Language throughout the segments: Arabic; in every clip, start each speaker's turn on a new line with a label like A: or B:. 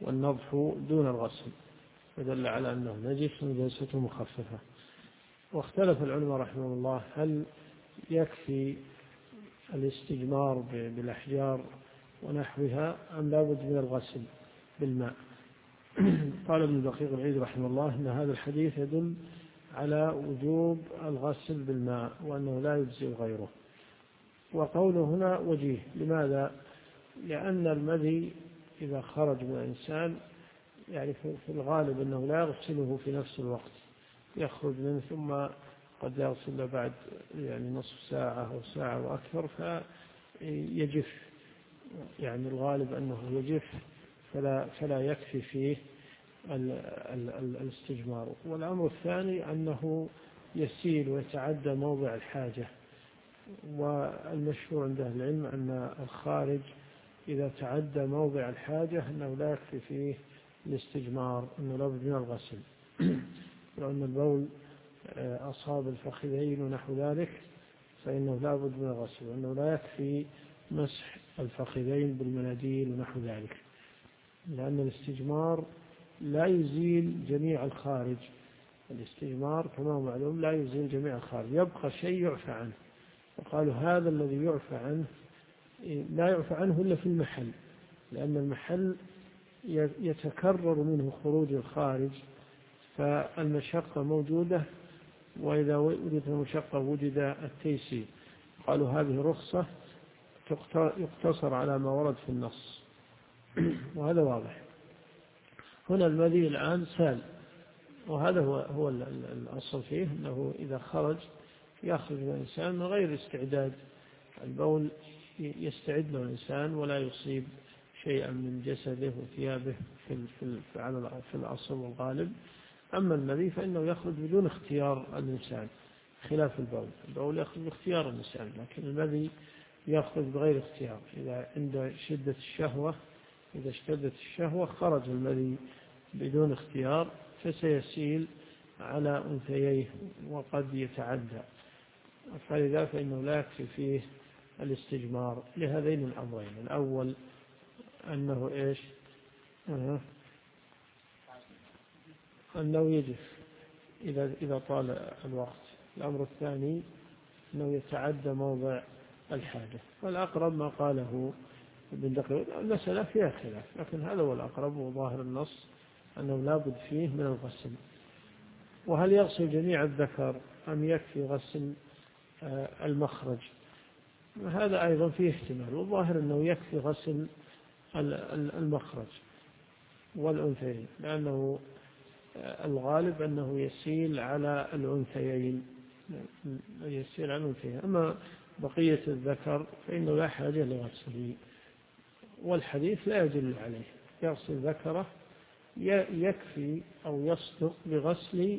A: والنضح دون الغسل، فدل على أنه نجس نجاسة مخففة. واختلف العلماء رحمه الله هل يكفي الاستجمار بالأحجار ونحوها أم لابد من الغسل بالماء. قال ابن دقيق العيد رحمه الله أن هذا الحديث يدل على وجوب الغسل بالماء وأنه لا يجزي غيره. وقوله هنا وجيه، لماذا؟ لأن المذي إذا خرج من الإنسان يعني في الغالب أنه لا يغسله في نفس الوقت، يخرج منه ثم قد يغسل بعد يعني نصف ساعة أو ساعة وأكثر فيجف، يعني الغالب أنه يجف فلا يكفي فيه الاستجمار. والأمر الثاني أنه يسيل ويتعدى موضع الحاجة، والمشهور عند أهل العلم أن الخارج إذا تعدى موضع الحاجة أنه لا يكفي فيه الاستجمار، أنه لابد من الغسل. لأن البول أصاب الفخذين ونحو ذلك فإنه لابد من الغسل، وأنه لا يكفي مسح الفخذين بالمناديل ونحو ذلك، لأن الاستجمار لا يزيل جميع الخارج. الاستجمار كما هو معلوم لا يزيل جميع الخارج، يبقى شيء يعفى عنه. وقالوا هذا الذي يعفى عنه لا يعفى عنه إلا في المحل، لأن المحل يتكرر منه خروج الخارج، فالمشقة موجودة، وإذا وجدت المشقة وجد التيسير. قالوا هذه رخصة يقتصر على ما ورد في النص. وهذا واضح. هنا المذي الآن سال، وهذا هو الأصل فيه، أنه إذا خرج يخرج من الإنسان من غير استعداد. البول يستعد له الإنسان ولا يصيب شيئا من جسده وثيابه في الأصل والغالب. أما المذي فإنه يخرج بدون اختيار الإنسان، خلاف البول يخرج باختيار الإنسان، لكن المذي يخرج بغير اختيار. إذا عند شدة الشهوة، إذا اشتدت الشهوة خرج المذي بدون اختيار، فسيسيل على أنثييه وقد يتعدى، فلذا فإنه لا يكفي فيه الاستجمار لهذين الأمرين. الأول أنه إيش؟ أنه يجف إذا طال الوقت. الأمر الثاني أنه يتعدى موضع الحاجة. والأقرب ما قاله ابن دقيق، المسألة فيها خلاف، لكن هذا هو الأقرب وظاهر النص أنه لا بد فيه من الغسل. وهل يغسل جميع الذكر أم يكفي غسل المخرج؟ هذا أيضا فيه احتمال، والظاهر أنه يكفي غسل المخرج والأنثيين، لأنه الغالب أنه يسيل على الأنثيين، أما بقية الذكر فإنه لا حاجة لغسله، والحديث لا يدل عليه. يغسل ذكره يكفي أو يصدق بغسل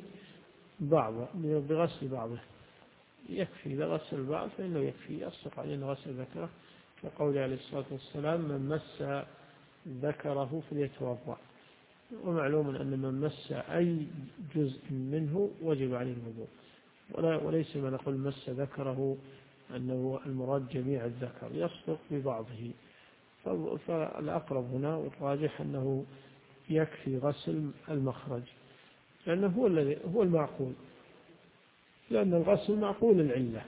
A: بعضه، يكفي. إذا غسل البعض فإنه يكفي، يصدق عليه غسل ذكره، كقول عليه الصلاة والسلام من مس ذكره فليتوضأ. ومعلوم أن من مس أي جزء منه وجب عليه الوضوء، وليس ما نقول مس ذكره أنه المراد جميع الذكر، يصدق ببعضه. فالأقرب هنا والراجح أنه يكفي غسل المخرج، لأنه هو المعقول، لأن الغسل معقول العلة.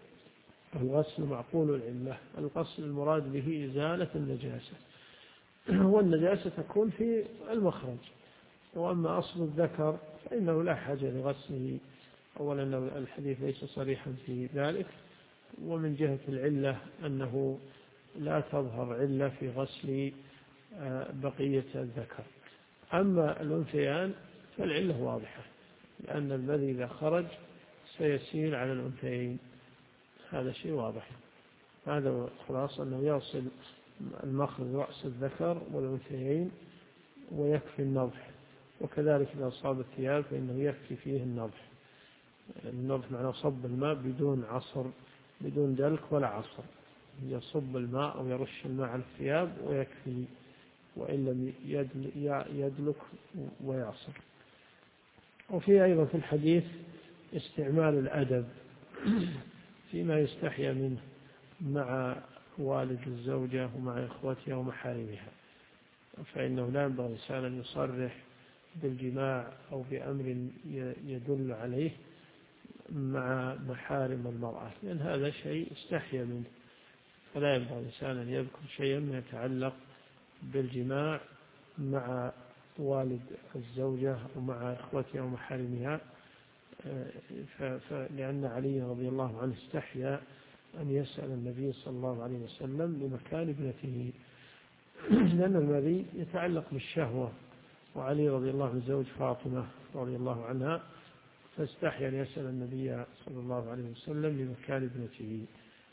A: الغسل المراد به إزالة النجاسة، والنجاسة تكون في المخرج. وأما أصل الذكر فإنه لا حاجة لغسله. أولا الحديث ليس صريحا في ذلك، ومن جهة العلة أنه لا تظهر علة في غسل بقية الذكر. أما الأنثيان فالعلة واضحة، لأن الذي إذا خرج سيسير على الأنثيين، هذا شيء واضح. هذا خلاصة أنه يصل المخرج رأس الذكر والأنثيين ويكفي النضح. وكذلك إذا أصاب الثياب فإنه يكفي فيه النضح. النضح معناه صب الماء بدون عصر، بدون دلك ولا عصر، يصب الماء أو يرش الماء على الثياب ويكفي، وإن لم يدلك ويعصر. وفي أيضا في الحديث استعمال الأدب فيما يستحيا منه مع والد الزوجة ومع إخوتها ومحارمها. فإنه لا ينبغي الإنسان أن يصرح بالجماع أو بأمر يدل عليه مع محارم المرأة، لأن هذا شيء استحيا منه، فلا ينبغي الإنسان أن يذكر شيئا يتعلق بالجماع مع والد الزوجة ومع إخوتها ومحارمها، لأن علي رضي الله عنه استحيا أن يسأل النبي صلى الله عليه وسلم لمكان ابنته، لأن المذي يتعلق بالشهوة، وعلي رضي الله عنه زوج فاطمة رضي الله عنها، فاستحيا أن يسأل النبي صلى الله عليه وسلم لمكان ابنته،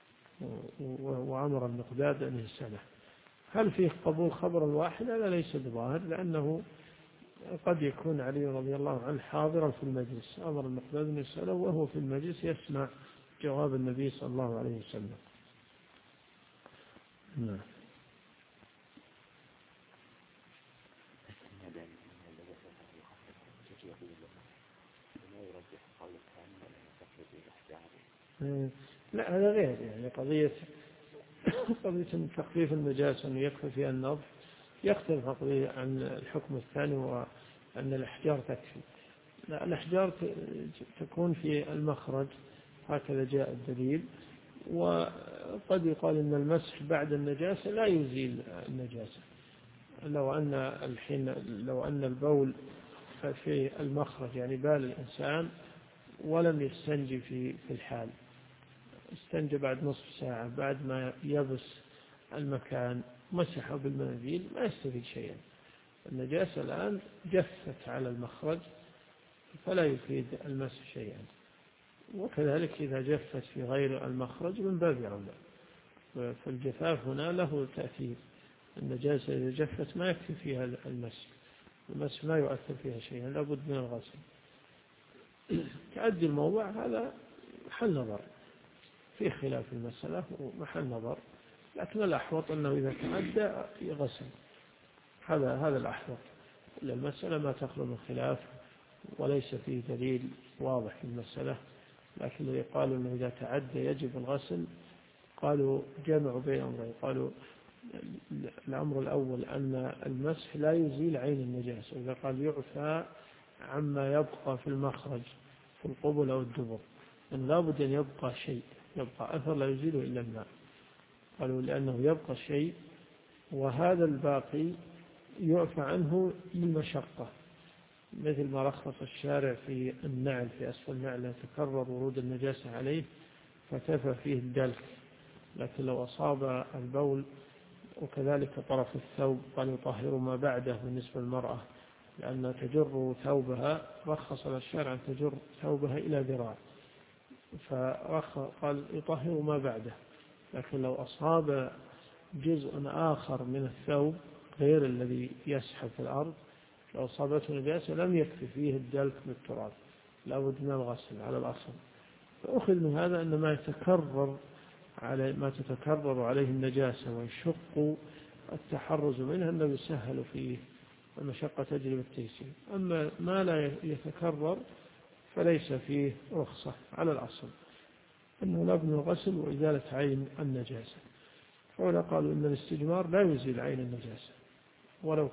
A: وأمر المقداد أن يسأله. هل فيه قبول خبر الواحد؟ هذا ليس بظاهر، لأنه قد يكون علي رضي الله عنه حاضرا في المجلس، أمر المقداد أن يسأله وهو في المجلس يسمع جواب النبي صلى الله عليه وسلم. نعم. لا هذا غير، يعني قضية تخفيف النجاسة أنه يكفي فيها النظر يختلف عن الحكم الثاني، وأن الأحجار تكفي. لا، الأحجار تكون في المخرج، هكذا جاء الدليل. وقد يقال أن المسح بعد النجاسة لا يزيل النجاسة، لو أن البول في المخرج، يعني بال الإنسان ولم يستنجي في الحال، استنجى بعد نصف ساعة بعد ما يبس المكان مسحه بالمناديل، ما يستفيد شيئا. النجاسة الآن جفت على المخرج فلا يفيد المسح شيئا، وكذلك إذا جفت في غير المخرج من باب أولى. فالجفاف هنا له تأثير، النجاسة إذا جفت ما يكفي فيها المسح ما يؤثر فيها شيئا، لابد من الغسل. تعدي الموضع هذا محل نظر، في خلاف المسألة ومحل نظر، لكن الأحوط أنه إذا تعدى يغسل، هذا الأحوط. المسألة ما تخلو من خلاف وليس فيه دليل واضح في المسألة، لكن الذي قالوا أنه إذا تعدى يجب الغسل قالوا جمعوا بين أمرين. قالوا الأمر الأول أن المسح لا يزيل عين النجاسة، إذا قال يعفى عما يبقى في المخرج في القبل أو الدبر، أن لابد أن يبقى شيء، يبقى أثر لا يزيله إلا الماء. قالوا لأنه يبقى شيء، وهذا الباقي يعفى عنه للمشقة، مثل ما رخص الشارع في النعل في أسفل النعل تكرر ورود النجاسة عليه فتفى فيه الدلك، لكن لو أصاب البول وكذلك طرف الثوب قال يطهر ما بعده بالنسبة للمرأة، لأن تجر ثوبها، رخص الشارع أن تجر ثوبها إلى ذراع، فقال يطهر ما بعده. لكن لو أصاب جزء آخر من الثوب غير الذي يسحب في الأرض، لو أصابته نجاسة لم يكفي فيه الدلك بالتراب، لابد من الغسل على الأصل. فأخذ من هذا أن ما تتكرر عليه النجاسة ويشق التحرز منها أنه يسهل فيه، المشقة تجري بالتيسير. أما ما لا يتكرر فليس فيه رخصة على الأصل، أنه لابد من الغسل وإزالة عين النجاسة. فهنا قالوا أن الاستجمار لا يزيل عين النجاسة ولو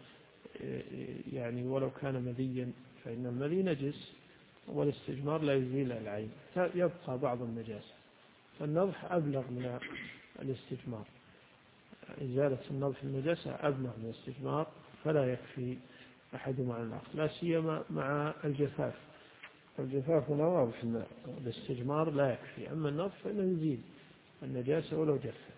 A: كان مذيا، فإن المذي نجس، والاستجمار لا يزيل العين، يبقى بعض النجاسة. فالنضح أبلغ من الاستجمار، إزالة النضح النجاسة أبلغ من الاستجمار، فلا يكفي أحدهما عن الآخر، لا سيما مع الجفاف. الجفاف هنا واضح أن الاستجمار لا يكفي، أما النضح فإنه يزيل النجاسة ولو جفت.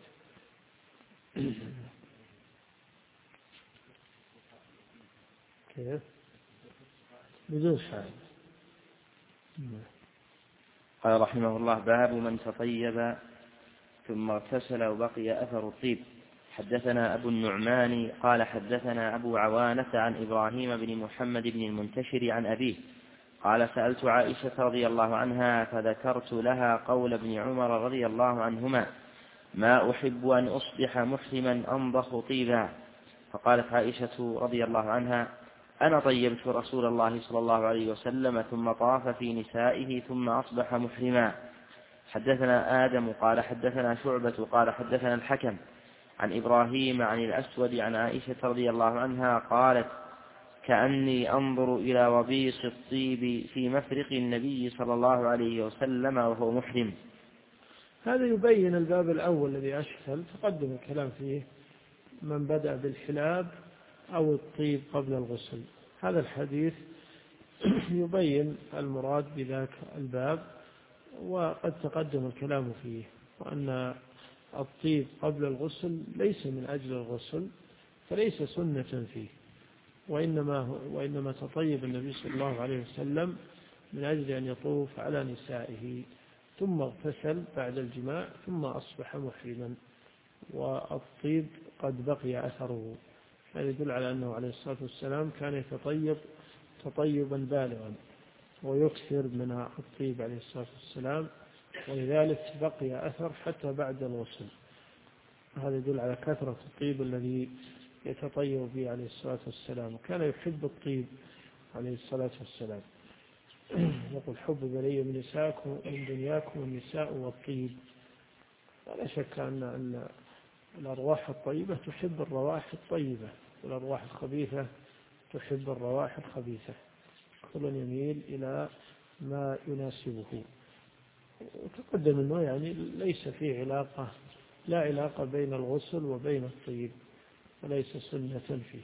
A: كيف؟ بدون حال.
B: قال رحمه الله: باب من تطيب ثم اغتسل وبقي أثر الطيب. حدثنا أبو النعمان قال حدثنا أبو عوانة عن إبراهيم بن محمد بن المنتشر عن أبيه قال: سألت عائشة رضي الله عنها فذكرت لها قول ابن عمر رضي الله عنهما: ما أحب أن أصبح محرما أنضخ طيبا. فقالت عائشة رضي الله عنها: أنا طيبت رسول الله صلى الله عليه وسلم ثم طاف في نسائه ثم أصبح محرما. حدثنا آدم قال حدثنا شعبة قال حدثنا الحكم عن إبراهيم عن الأسود عن عائشة رضي الله عنها قالت كأني أنظر إلى وبيص الطيب في مفرق النبي صلى الله عليه وسلم وهو محرم.
A: هذا يبين الباب الأول الذي أشكل تقدم الكلام فيه من بدأ بالحلاب أو الطيب قبل الغسل. هذا الحديث يبين المراد بذاك الباب وقد تقدم الكلام فيه، وأن الطيب قبل الغسل ليس من أجل الغسل فليس سنة فيه، وإنما تطيب النبي صلى الله عليه وسلم من أجل أن يطوف على نسائه ثم اغتسل بعد الجماع ثم أصبح محرما، والطيب قد بقي أثره. هذا يدل على أنه عليه الصلاة والسلام كان يتطيب تطيبا بالغا ويكثر من الطيب عليه الصلاة والسلام، ولذلك بقي أثر حتى بعد الغسل. هذا يدل على كثرة الطيب الذي يتطيب به عليه الصلاة والسلام، وكان يحب الطيب عليه الصلاة والسلام. يقول حبب إلي من نسائكم من دنياكم النساء والطيب. لا شك أن الأرواح الطيبة تحب الروائح الطيبة، والأرواح الخبيثة تحب الروائح الخبيثة، كل يميل إلى ما يناسبه. وتقدم أنه يعني ليس فيه لا علاقة بين الغسل وبين الطيب، وليس سنة فيه.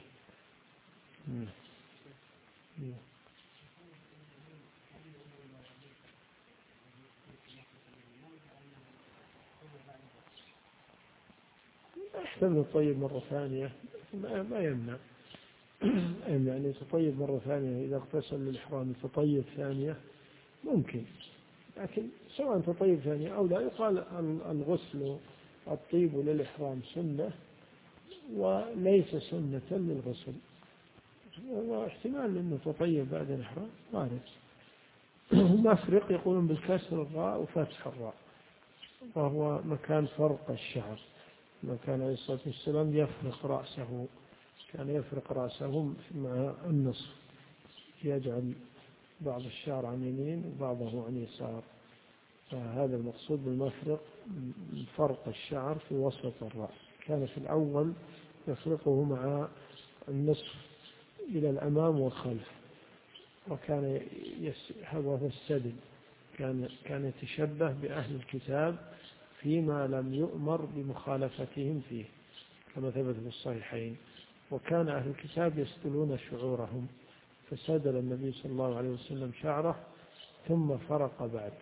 A: يحتمل الطيب مرة ثانية ما يمنع أن يتطيب مرة ثانية إذا اغتسل للإحرام تطيب ثانية ممكن، لكن سواء تطيب ثانية أو لا يقال الغسل الطيب للإحرام سنة وليس سنة للغسل، واحتمال أنه تطيب بعد الإحرام وارد. مفرق يقولون بالكسر الراء وفتح الراء، وهو مكان فرق الشعر. كان عليه الصلاة والسلام يفرق رأسه، كان يفرق رأسه مع النصف، يجعل بعض الشعر عن يمين وبعضه عن يسار، فهذا المقصود بالمفرق فرق الشعر في وسط الرأس. كان في الأول يفرقه مع النصف إلى الأمام والخلف، وكان هذا السدل كان يتشبه بأهل الكتاب فيما لم يؤمر بمخالفتهم فيه كما ثبت في الصحيحين. وكان أهل الكتاب يسدلون شعورهم، فسدل النبي صلى الله عليه وسلم شعره ثم فرق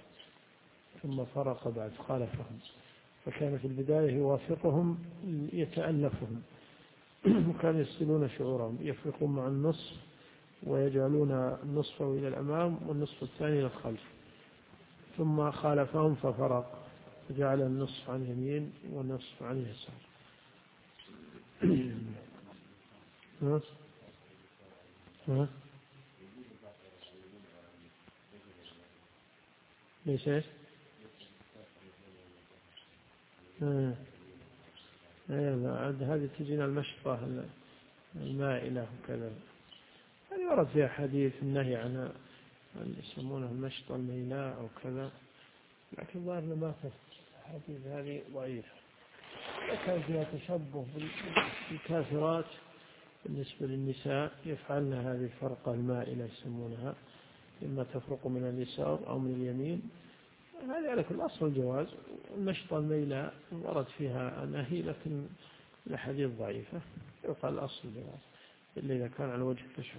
A: بعد خالفهم، فكان في البداية يوافقهم يتألفهم، وكانوا يسدلون شعورهم يفرقون مع النصف ويجعلون النصف إلى الأمام والنصف الثاني إلى الخلف، ثم خالفهم ففرق وجعل النصف عن يمين والنصف عن يسار. ليش ايش؟ هذه تجينا المشطة المائلة وكذا، هذه ورد فيها حديث النهي عن يسمونه المشطة الميلاء أو كذا، لكن ظاهرنا ما في الحديث هذه ضعيفة. كان فيها تشبه بالكافرات بالنسبة للنساء، يفعلن هذه الفرقة المائلة يسمونها، إما تفرق من اليسار أو من اليمين. هذا على كل أصل الجواز. المشطة الميلاء ورد فيها نهي، لكن الحديث ضعيفة، يقال الأصل الجواز إلا إذا كان على وجه التشبه.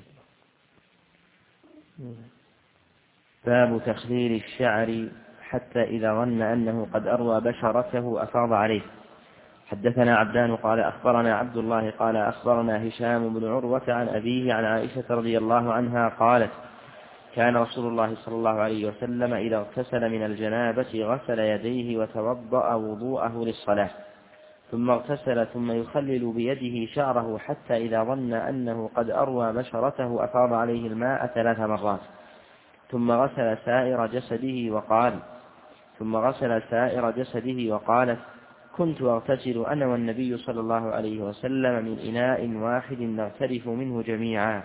B: باب تخليل الشعر حتى إذا ظن أنه قد أروى بشرته أفاض عليه. حدثنا عبدان قال أخبرنا عبد الله قال أخبرنا هشام بن عروة عن أبيه عن عائشة رضي الله عنها قالت كان رسول الله صلى الله عليه وسلم إذا اغتسل من الجنابة غسل يديه وتوضأ وضوءه للصلاة، ثم اغتسل ثم يخلل بيده شعره حتى إذا ظن أنه قد أروى بشرته أفاض عليه الماء 3 مرات، ثم غسل سائر جسده وقالت كنت أغتسل أنا والنبي صلى الله عليه وسلم من إناء واحد نغترف منه جميعا.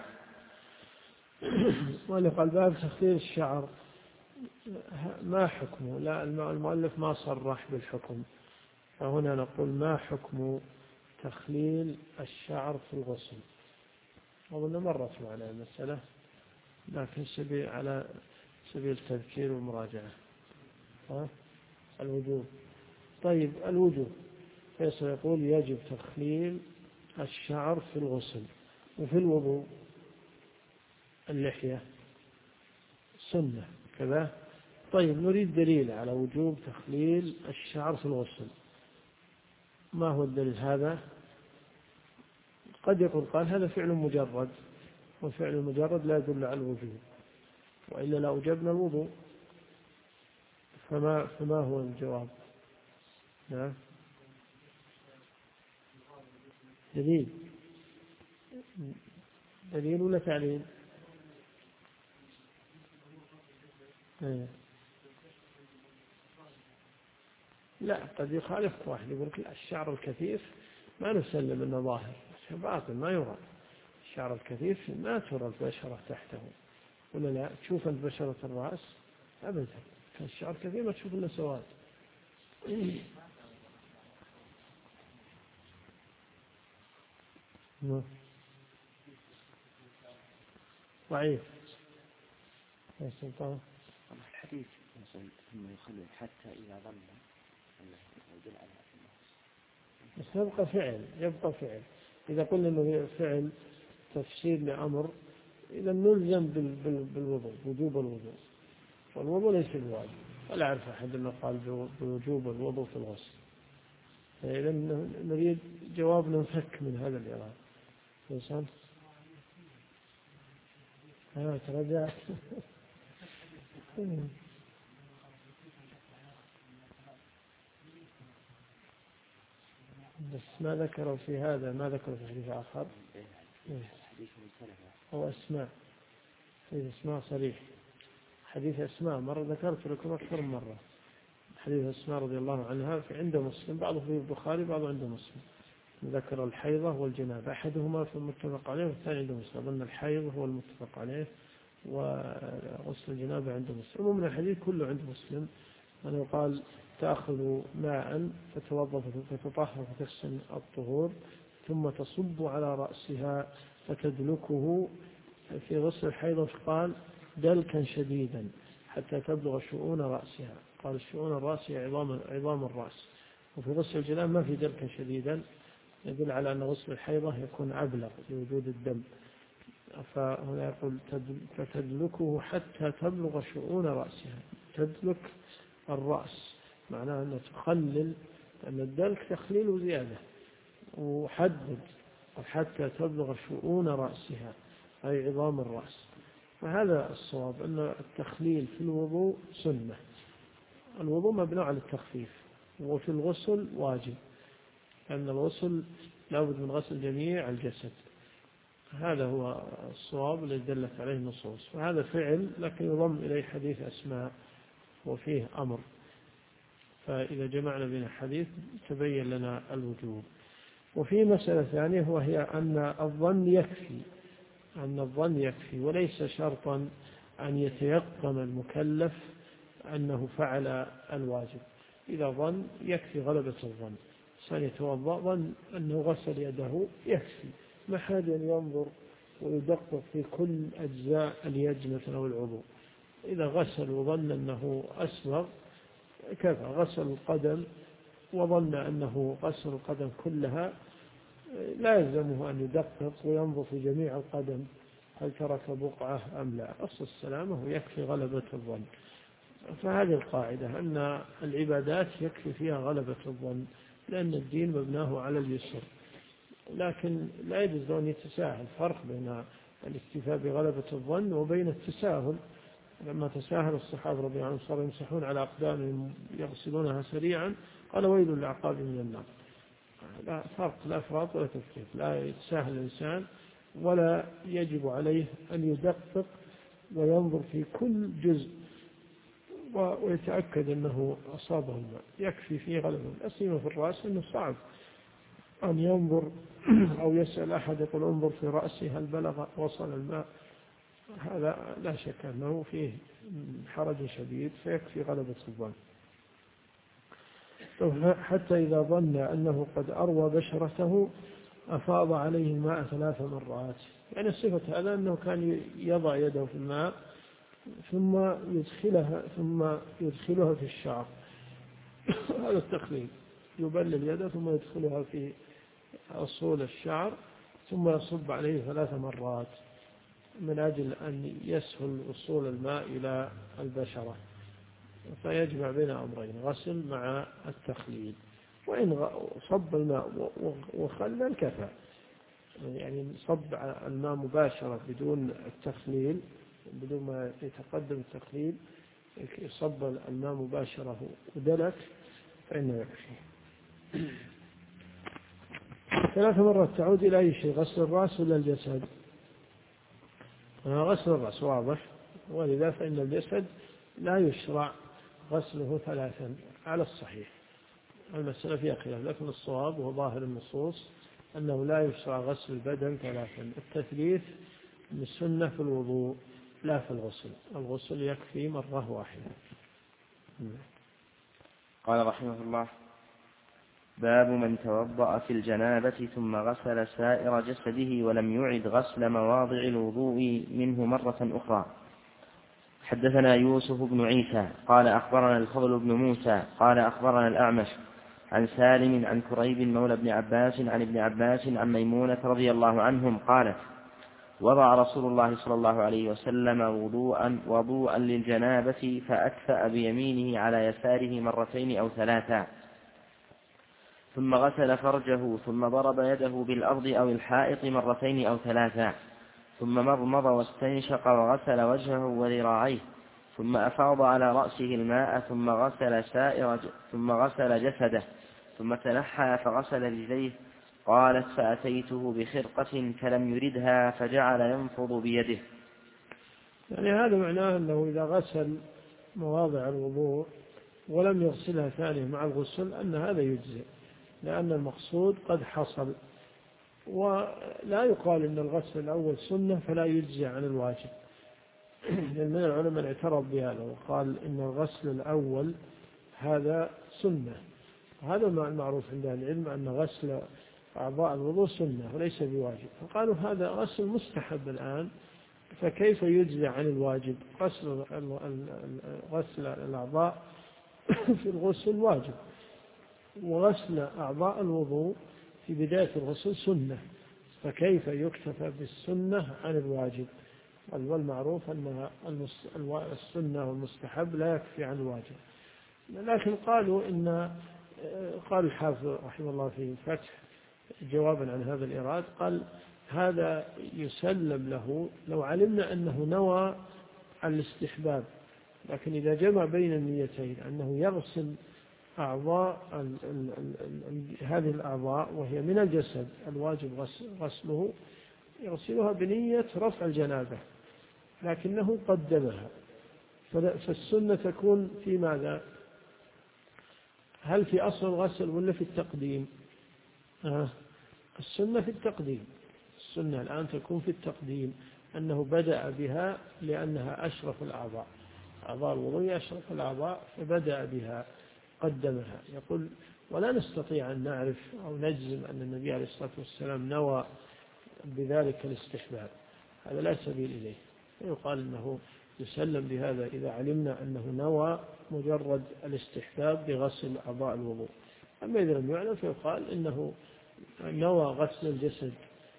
A: قال باب تخليل الشعر، ما حكمه؟ لا، المؤلف ما صرح بالحكم، فهنا نقول ما حكم تخليل الشعر في الغسل. أظن مرت معنا المسألة، لكن على سبيل التذكير والمراجعة. الوجوب. طيب الوجوب، فيصل يقول يجب تخليل الشعر في الغسل. وفي الوضوء اللحية سنة كذا. طيب نريد دليل على وجوب تخليل الشعر في الغسل. ما هو الدليل هذا؟ قد يقول قال هذا فعل مجرد، والفعل المجرد لا يدل على الوجوب، وإلا لا أوجبنا الوضوء. فما هو الجواب؟ نعم. دليل ولا تعليل؟ لا، قد يخالف واحد يقول لك الشعر الكثيف ما نسلم انه ظاهر، باطن ما يرى. الشعر الكثيف ما ترى البشرة تحته، ولا لا تشوف انت بشرة الرأس ابدا. الشعر كثير ما تشوف الا سواد. ضعيف يا سلطان.
B: الحديث ثم يخلل حتى إذا ظن أنه يدل على
A: بس يبقى فعل. إذا قلنا أنه فعل تفسير لأمر، إذا نلزم بالوضوء، وجوب الوضوء، والوضوء ليس الواجب. ولا أعرف أحد أنه قال بوجوب الوضوء في الغسل. إذا نريد جواب ننفك من هذا الإعراب. إنسان ترجعت. بس ما ذكروا في هذا، ما ذكروا في حديث آخر. هو أسماء، حديث أسماء صريح. حديث أسماء مرة ذكرت لكم أكثر من مرة. حديث أسماء رضي الله عنها في عند مسلم، بعضه في البخاري بعضه عند مسلم. ذكر الحيضة والجنابة، أحدهما في المتفق عليه والثاني عند مسلم. أظن الحيض هو المتفق عليه، وغسل الجنابة عند مسلم. ومن الحديث كله عند مسلم أنه قال تأخذ ماء فتوضأ فتطهر فتحسن الطهور، ثم تصب على رأسها فتدلكه في غسل الحيض. قال دلكا شديدا حتى تبلغ شؤون رأسها. قال شؤون الرأس عظام الرأس. وفي غسل الجنابة ما في دلكا شديدا، يدل على أن غسل الحيضة يكون أبلغ لوجود الدم. فهنا يقول فتدلكه حتى تبلغ شؤون رأسها. تدلك الرأس معناه أن تخلل، أن الدلك تخليل زيادة، وحدد حتى تبلغ شؤون رأسها أي عظام الرأس. فهذا الصواب، أن التخليل في الوضوء سنة. الوضوء مبني على التخفيف، وفي الغسل واجب، لأن الغسل لابد من غسل جميع الجسد. هذا هو الصواب الذي دلت عليه النصوص. فهذا فعل لكن يضم إليه حديث أسماء وفيه أمر. فإذا جمعنا بين الحديث تبين لنا الوجوب. وفي مسألة ثانية وهي أن الظن يكفي وليس شرطا أن يتيقن المكلف أنه فعل الواجب. إذا ظن يكفي غلبة الظن. سيتوضأ ظن أنه غسل يده يكفي، ما حاجة أن ينظر ويدقق في كل أجزاء اليد مثلا أو العضو. إذا غسل وظن أنه أسبغ كفى. غسل القدم وظن أنه غسل القدم كلها، لا يلزمه أن يدقق وينظر في جميع القدم هل ترك بقعة أم لا. أصل السلامة ويكفي غلبة الظن. فهذه القاعدة أن العبادات يكفي فيها غلبة الظن، لأن الدين مبناه على اليسر. لكن لا يجوز أن يتساهل. فرق بين الاكتفاء بغلبة الظن وبين التساهل. لما تساهل الصحابة رضي الله عنهم صاروا يمسحون على أقدامهم يغسلونها سريعا، قال ويل للعقاب من النار. لا فرق، لا إفراط ولا تفريط. لا يتساهل الإنسان، ولا يجب عليه أن يدقق وينظر في كل جزء ويتأكد أنه أصابه الماء. يكفي فيه غلبة. الأسيمة في الرأس أنه صعب أن ينظر أو يسأل أحد يقول انظر في رأسي هل بلغ وصل الماء. هذا لا شك أنه فيه حرج شديد، فيكفي غلبة الظن. حتى إذا ظن أنه قد أروى بشرته أفاض عليه الماء 3 مرات. يعني صفة هذا أنه كان يضع يده في الماء ثم يدخلها في الشعر. هذا التخليل، يبلل يده ثم يدخلها في أصول الشعر ثم يصب عليه 3 مرات من أجل أن يسهل وصول الماء إلى البشرة. فيجمع بين أمرين، غسل مع التخليل. وإن صب الماء وخلل كفى، يعني صب الماء مباشرة بدون التخليل، بدون ما يتقدم التخليل، صب الماء مباشرة ودلك فإنه يكفي. 3 مرات تعود إلى أي شيء؟ غسل الرأس ولا الجسد؟ غسل الرأس واضح، ولذا فإن الجسد لا يشرع غسله 3 على الصحيح. المسألة فيها خلاف، لكن الصواب وهو ظاهر النصوص أنه لا يشرع غسل البدن 3. التثليث من السنة في الوضوء لا في الغسل. الغسل يكفي مرة واحدة.
B: قال رحمه الله: باب من توضأ في الجنابة ثم غسل سائر جسده ولم يعد غسل مواضع الوضوء منه مرة أخرى. حدثنا يوسف بن عيسى قال أخبرنا الفضل بن موسى قال أخبرنا الأعمش عن سالم عن كريب مولى ابن عباس عن ابن عباس عن ميمونة رضي الله عنهم قالت: وضع رسول الله صلى الله عليه وسلم وضوءا للجنابة فأكفأ بيمينه على يساره 2 أو 3، ثم غسل فرجه ثم ضرب يده بالأرض أو الحائط 2 أو 3، ثم مضمض واستنشق وغسل وجهه وذراعيه، ثم أفاض على رأسه الماء ثم غسل جسده، ثم تنحى فغسل رجليه. قالت: فأتيته بخرقة فلم يردها فجعل ينفض بيده.
A: يعني هذا معناه أنه إذا غسل مواضع الوضوء ولم يغسلها ثانية مع الغسل أن هذا يجزئ، لأن المقصود قد حصل. ولا يقال إن الغسل الأول سنة فلا يجزي عن الواجب، لأن من العلماء اعترض بهذا وقال إن الغسل الأول هذا سنة. هذا المعروف عند العلم أن غسل أعضاء الوضوء سنة وليس بواجب، فقالوا هذا غسل مستحب الآن، فكيف يجزي عن الواجب؟ غسل الأعضاء في الغسل واجب، وغسل أعضاء الوضوء في بداية الغسل سنة، فكيف يكتفى بالسنة عن الواجب؟ والمعروف أن السنة والمستحب لا يكفي عن الواجب. لكن قالوا قال الحافظ رحمه الله في فتح جوابا عن هذا الإيراد، قال: هذا يسلم له لو علمنا أنه نوى الاستحباب، لكن إذا جمع بين النيتين أنه يغسل أعضاء هذه الأعضاء وهي من الجسد الواجب غسله، يغسلها بنية رفع الجنابة لكنه قدمها، فالسنة تكون في ماذا؟ هل في أصل الغسل ولا في التقديم؟ السنة في التقديم. السنة الآن تكون في التقديم، أنه بدأ بها لأنها أشرف الأعضاء، أعضاء الوضوء أشرف الأعضاء، فبدأ بها قدمها. يقول: ولا نستطيع أن نعرف أو نجزم أن النبي عليه الصلاة والسلام نوى بذلك الاستحباب، هذا لا سبيل إليه. يقال أنه يسلم بهذا إذا علمنا أنه نوى مجرد الاستحباب بغسل أعضاء الوضوء. أما إذا لم يعلم فيقال إنه نوى غسل الجسد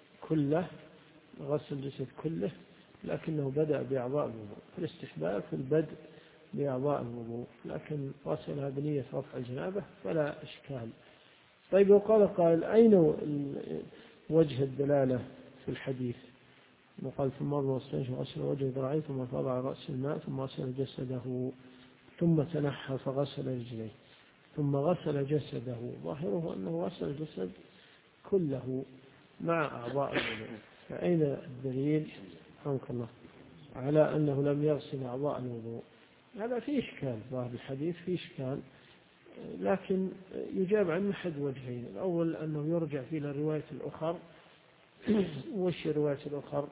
A: كله لكنه بدأ بأعضاء الوضوء. الاستحباب في البدء بأعضاء الوضوء، لكن غسلها بنية رفع الجنابة فلا إشكال. طيب، وقال قائل: أين وجه الدلالة في الحديث؟ وقال: ثم مضى واستنشق وغسل وجهه وذراعيه ثم أفاض على رأس الماء ثم غسل جسده ثم تنحى فغسل رجليه ثم غسل جسده. ظاهره أنه غسل الجسد كله مع أعضاء الوضوء، فأين الدليل رحمك الله على أنه لم يغسل أعضاء الوضوء؟ هذا فيه إشكال، ظاهر الحديث فيه إشكال، لكن يجاب عن أحد وجهين. الأول أنه يرجع فيه للرواية الأخر. وش الرواية الأخر؟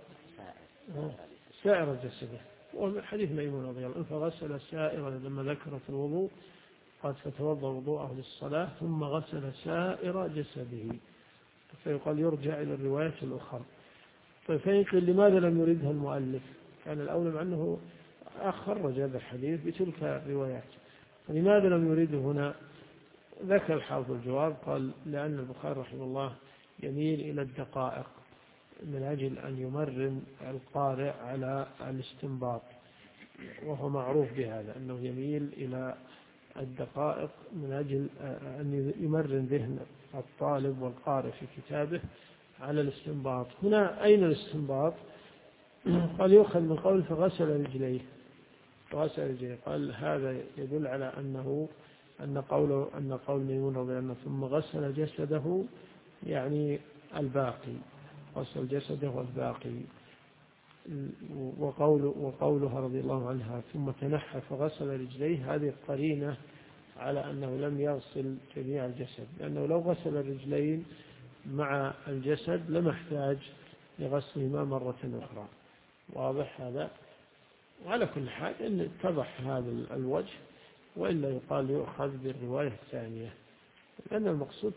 A: سائر جسده، وحديث ميمون رضي الله عنه: فغسل سائر، لما ذكر في الوضوء قال فتوضأ وضوءه للصلاة ثم غسل سائر جسده، فيقال يرجع إلى الرواية الأخرى. طيب فيقول لماذا لم يردها المؤلف؟ كان الأولى مع أنه أخرج هذا الحديث بتلك الروايات، لماذا لم يرده هنا؟ ذكر الحافظ الجواب، قال لأن البخاري رحمه الله يميل إلى الدقائق من أجل أن يمرن القارئ على الاستنباط، وهو معروف بهذا أنه يميل إلى الدقائق من أجل أن يمرن ذهن الطالب والقارئ في كتابه على الاستنباط. هنا أين الاستنباط؟ قال يؤخذ من قول فغسل رجليه، قال هذا يدل على أن قول ميمون رضي الله عنه ثم غسل جسده يعني الباقي، غسل جسده الباقي. وقولها رضي الله عنها ثم تنحى فغسل رجليه، هذه قرينة على أنه لم يغسل جميع الجسد، لأنه لو غسل الرجلين مع الجسد لما احتاج لغسلهما مرة أخرى. واضح هذا؟ وعلى كل حال إن اتضح هذا الوجه، وإلا يقال يؤخذ بالرواية الثانية، لأن المقصود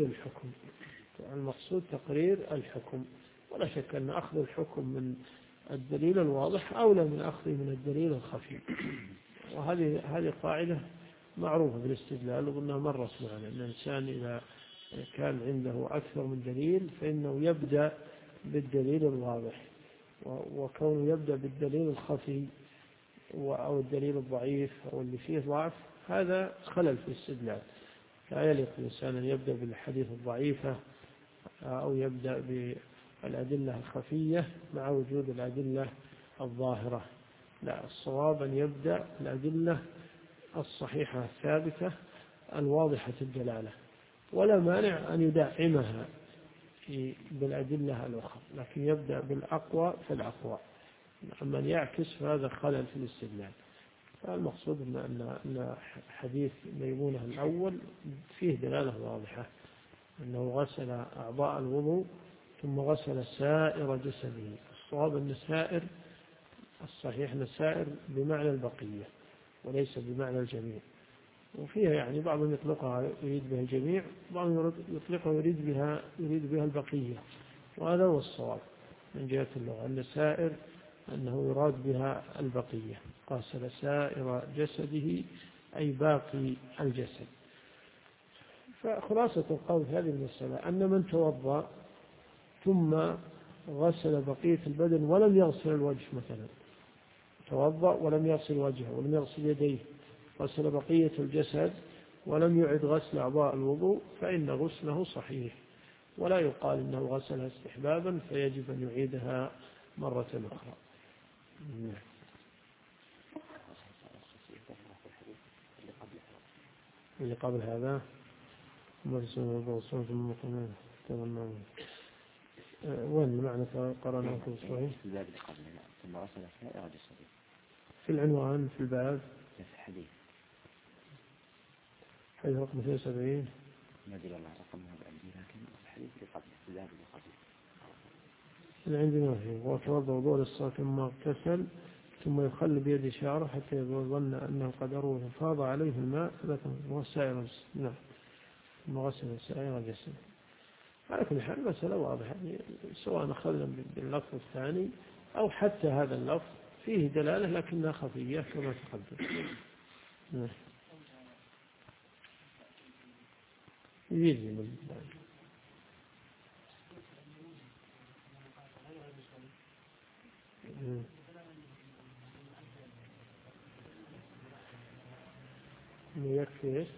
A: تقرير الحكم، ولا شك أن أخذ الحكم من الدليل الواضح أولى من أخذه من الدليل الخفي. وهذه قاعدة معروفة بالاستدلال، وقلنا مرة معنا أن الإنسان إذا كان عنده أكثر من دليل فإنه يبدأ بالدليل الواضح، وكونه يبدأ بالدليل الخفي أو الدليل الضعيف أو اللي فيه ضعف هذا خلل في الاستدلال. لا يليق الإنسان أن يبدأ بالحديث الضعيفة أو يبدأ بالأدلة الخفية مع وجود الأدلة الظاهرة. لا، الصواب أن يبدأ بالأدلة الصحيحة الثابتة الواضحة الدلالة، ولا مانع أن يدعمها بالأدلة الأخرى، لكن يبدأ بالأقوى فالأقوى. أما أن يعكس فهذا خلل في الاستدلال. فالمقصود أن حديث ميمونة الأول فيه دلالة واضحة أنه غسل أعضاء الوضوء ثم غسل سائر جسده. الصواب أن السائر الصحيح أن السائر بمعنى البقية وليس بمعنى الجميع، وفيها يعني بعضهم يطلقها يريد بها الجميع، بعضهم يطلقها يريد بها البقية، وهذا هو الصواب من جهة اللغة، أن السائر أنه يراد بها البقية. غسل سائر جسده أي باقي الجسد. فخلاصة القول في هذه المسألة أن من توضأ ثم غسل بقية البدن ولم يغسل الوجه، مثلا توضأ ولم يغسل وجهه ولم يغسل يديه، غسل بقية الجسد ولم يعد غسل أعضاء الوضوء، فإن غسله صحيح، ولا يقال إنه غسلها استحبابا فيجب أن يعيدها مرة أخرى. اللي قبل هذا وين معنى قرأنا في الصحيح؟ في العنوان في الباب في الحديث حديث رقم 72 ما أدري والله رقمها بعندي، لكن الحديث اللي قبله في الباب اللي قبله اللي عندنا فيه وتوضأ وضوء للصلاة ثم اغتسل ثم يخل بيد شعره حتى يظن أنه قد أروه فاض عليه الماء وسائر نعم ثم غسل سائر جسده. على كل حال مسألة واضحة، يعني سواء أخذنا باللفظ الثاني أو حتى هذا اللفظ فيه دلالة لكنها خفية كما تقدم. يجي من يكفي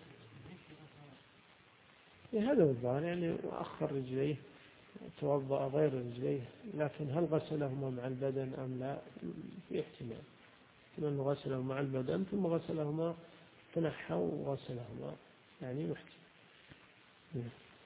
A: هذا الظاهر، يعني أخر رجليه توضأ غير رجليه، لكن هل غسلهما مع البدن أم لا؟ في احتمال أنه غسلهما مع البدن ثم غسلهما تنحى وغسلهما، يعني يحتمل.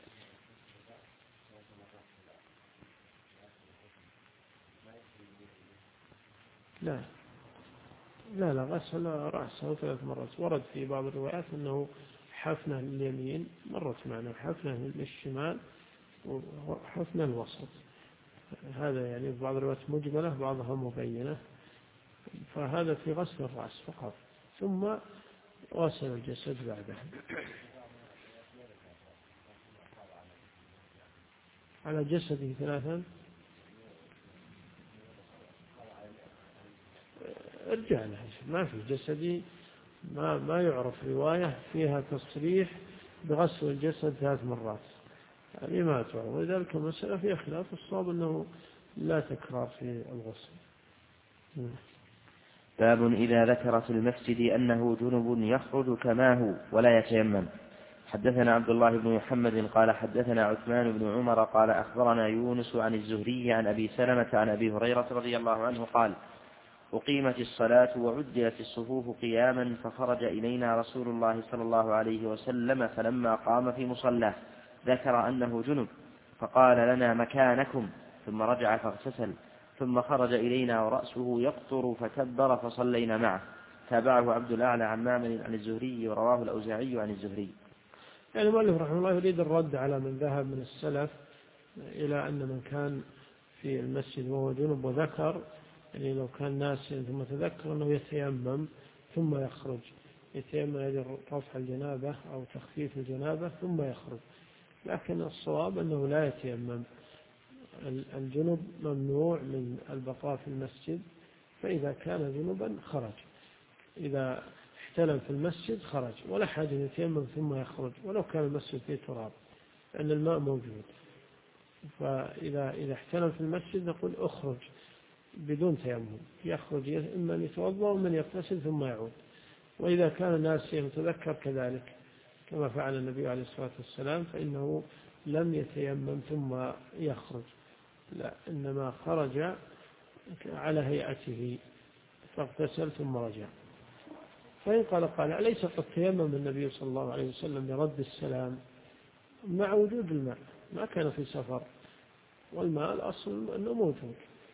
A: لا غسل رأسه 3 مرات. ورد في بعض الروايات أنه حفنة لليمين مرت معنا، حفنة للشمال، وحفنة الوسط. هذا يعني في بعض الروايات مجملة بعضها مبينة، فهذا في غسل الرأس فقط. ثم غسل الجسد بعدها على جسده 3. ارجع لها، ما في جسدي، ما يعرف رواية فيها تصريح بغسل الجسد 3 مرات، يعني ما تعرف. ولذلك المسألة فيها خلاف، الصواب أنه لا تكرار في الغسل.
B: باب إذا ذكر في المسجد أنه جنب يخرج كما هو ولا يتيمم. حدثنا عبد الله بن محمد قال حدثنا عثمان بن عمر قال أخبرنا يونس عن الزهري عن أبي سلمة عن أبي هريرة رضي الله عنه قال أقيمت الصلاة وعدلت الصفوف قياما فخرج إلينا رسول الله صلى الله عليه وسلم فلما قام في مصلاه ذكر أنه جنب فقال لنا مكانكم ثم رجع فاغتسل ثم خرج إلينا ورأسه يقطر فكبر فصلينا معه. تابعه عبد الأعلى عن معمر عن الزهري ورواه الأوزاعي عن الزهري.
A: يعني المؤلف رحمه الله يريد الرد على من ذهب من السلف إلى أن من كان في المسجد وهو جنب وذكر، يعني لو كان ناسيا ثم تذكر أنه يتيمم ثم يخرج، يتيمم يجر رفع الجنابة أو تخفيف الجنابة ثم يخرج. لكن الصواب أنه لا يتيمم. الجنب ممنوع من البقاء في المسجد، فإذا كان جنبا خرج، إذا احتلم في المسجد خرج، ولا حاجة يتيمم ثم يخرج ولو كان المسجد فيه تراب، لأن الماء موجود. فإذا احتلم في المسجد نقول أخرج بدون تيمم، يخرج إما أن يتوضأ ومن يغتسل ثم يعود. وإذا كان ناسيا يتذكر كذلك كما فعل النبي عليه الصلاة والسلام فإنه لم يتيمم ثم يخرج، لا، إنما خرج على هيئته فاغتسل ثم رجع. فإن قال أليس قد تيمم النبي صلى الله عليه وسلم لرد السلام مع وجود الماء، ما كان في سفر والماء الأصل أنه موجود،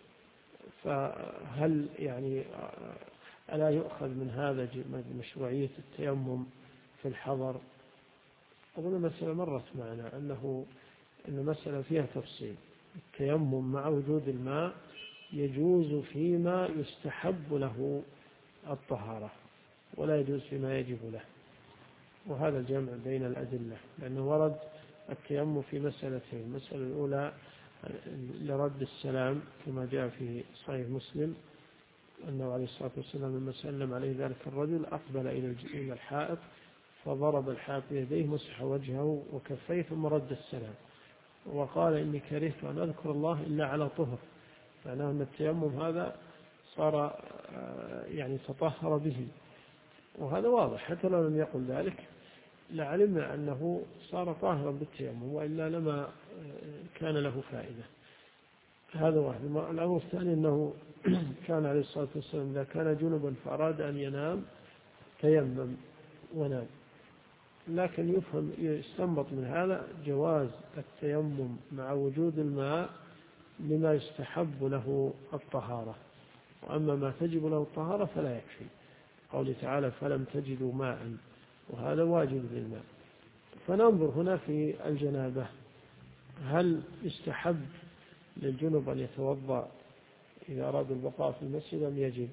A: فهل يعني ألا يؤخذ من هذا مشروعية التيمم في الحضر؟ أظن المسألة مرت معنا أن المسألة فيها تفصيل. التيمم مع وجود الماء يجوز فيما يستحب له الطهارة ولا يجوز فيما يجب له، وهذا الجمع بين الأدلة، لأنه ورد التيمم في مسألتين. المسألة الأولى لرد السلام كما جاء في صحيح مسلم أنه عليه الصلاة والسلام لما سلم عليه ذلك الرجل أقبل إلى الحائط فضرب الحائط بيديه مسح وجهه وكفيه ثم رد السلام وقال إني كرهت أن أذكر الله إلا على طهر، معناه أن التيمم هذا صار يعني تطهر به، وهذا واضح حتى لو لم يقل ذلك لعلمنا أنه صار طاهرا بالتيمم، وإلا لما كان له فائدة. هذا واحد. الأمر الثاني أنه كان عليه الصلاة والسلام إذا كان جنبا فأراد أن ينام تيمم ونام، لكن يستنبط من هذا جواز التيمم مع وجود الماء لما يستحب له الطهارة، وأما ما تجب له الطهارة فلا يكفي. قوله تعالى فلم تجدوا ماء، وهذا واجب للماء. فننظر هنا في الجنابة، هل يستحب للجنب أن يتوضأ إذا أراد البقاء في المسجد أم يجب؟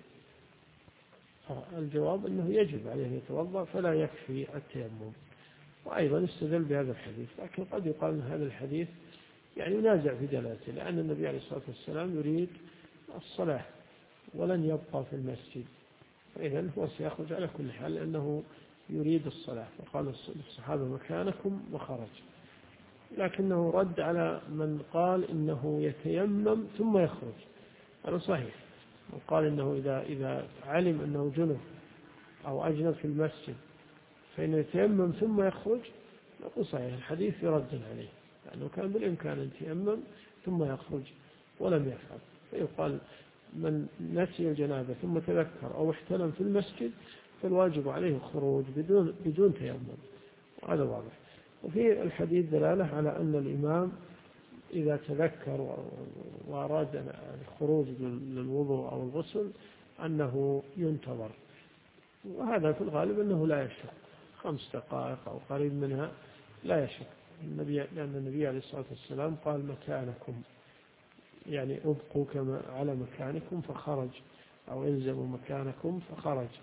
A: الجواب أنه يجب عليه أن يتوضأ فلا يكفي التيمم. وأيضا استدل بهذا الحديث، لكن قد يقال أن هذا الحديث يعني ينازع في دلالته، لأن النبي عليه الصلاة والسلام يريد الصلاة ولن يبقى في المسجد، فإذا هو سيخرج على كل حال لأنه يريد الصلاة، وقال الصحابة مكانكم وخرج. لكنه رد على من قال إنه يتيمم ثم يخرج، هذا صحيح. وقال إنه إذا علم أنه جنب أو أجنب في المسجد فإنه يتيمم ثم يخرج، نقول صحيح الحديث يرد عليه، لأنه كان بالإمكان أن يتيمم ثم يخرج ولم يفعل. فيقال من نسي الجنابة ثم تذكر أو احتلم في المسجد فالواجب عليه الخروج بدون تيمم، وهذا واضح. وفي الحديث دلالة على أن الإمام إذا تذكر وأراد الخروج للوضوء أو الغسل أنه ينتظر، وهذا في الغالب أنه لا يشق 5 دقائق أو قريب منها، لا يشق لأن النبي عليه الصلاة والسلام قال مكانكم، يعني ابقوا كما على مكانكم فخرج، أو الزموا مكانكم فخرج،